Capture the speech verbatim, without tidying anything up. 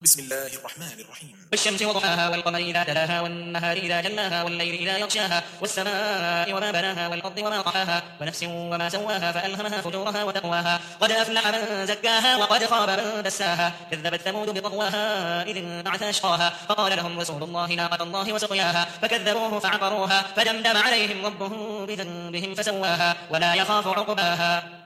بسم الله الرحمن الرحيم. والشمس وضحاها والقمر إذا تلاها والنهار إذا جلاها والليل إذا يغشاها والسماء وما بناها والأرض وما طحاها ونفس وما سواها فألهمها فجورها وتقواها قد أفلح من زكاها وقد خاب من دساها كذبت ثمود بطغواها إذ انبعث أشقاها فقال لهم رسول الله ناقة الله وسقياها فكذبوه فعقروها فدمدم عليهم ربهم بذنبهم فسواها ولا يخاف عقباها.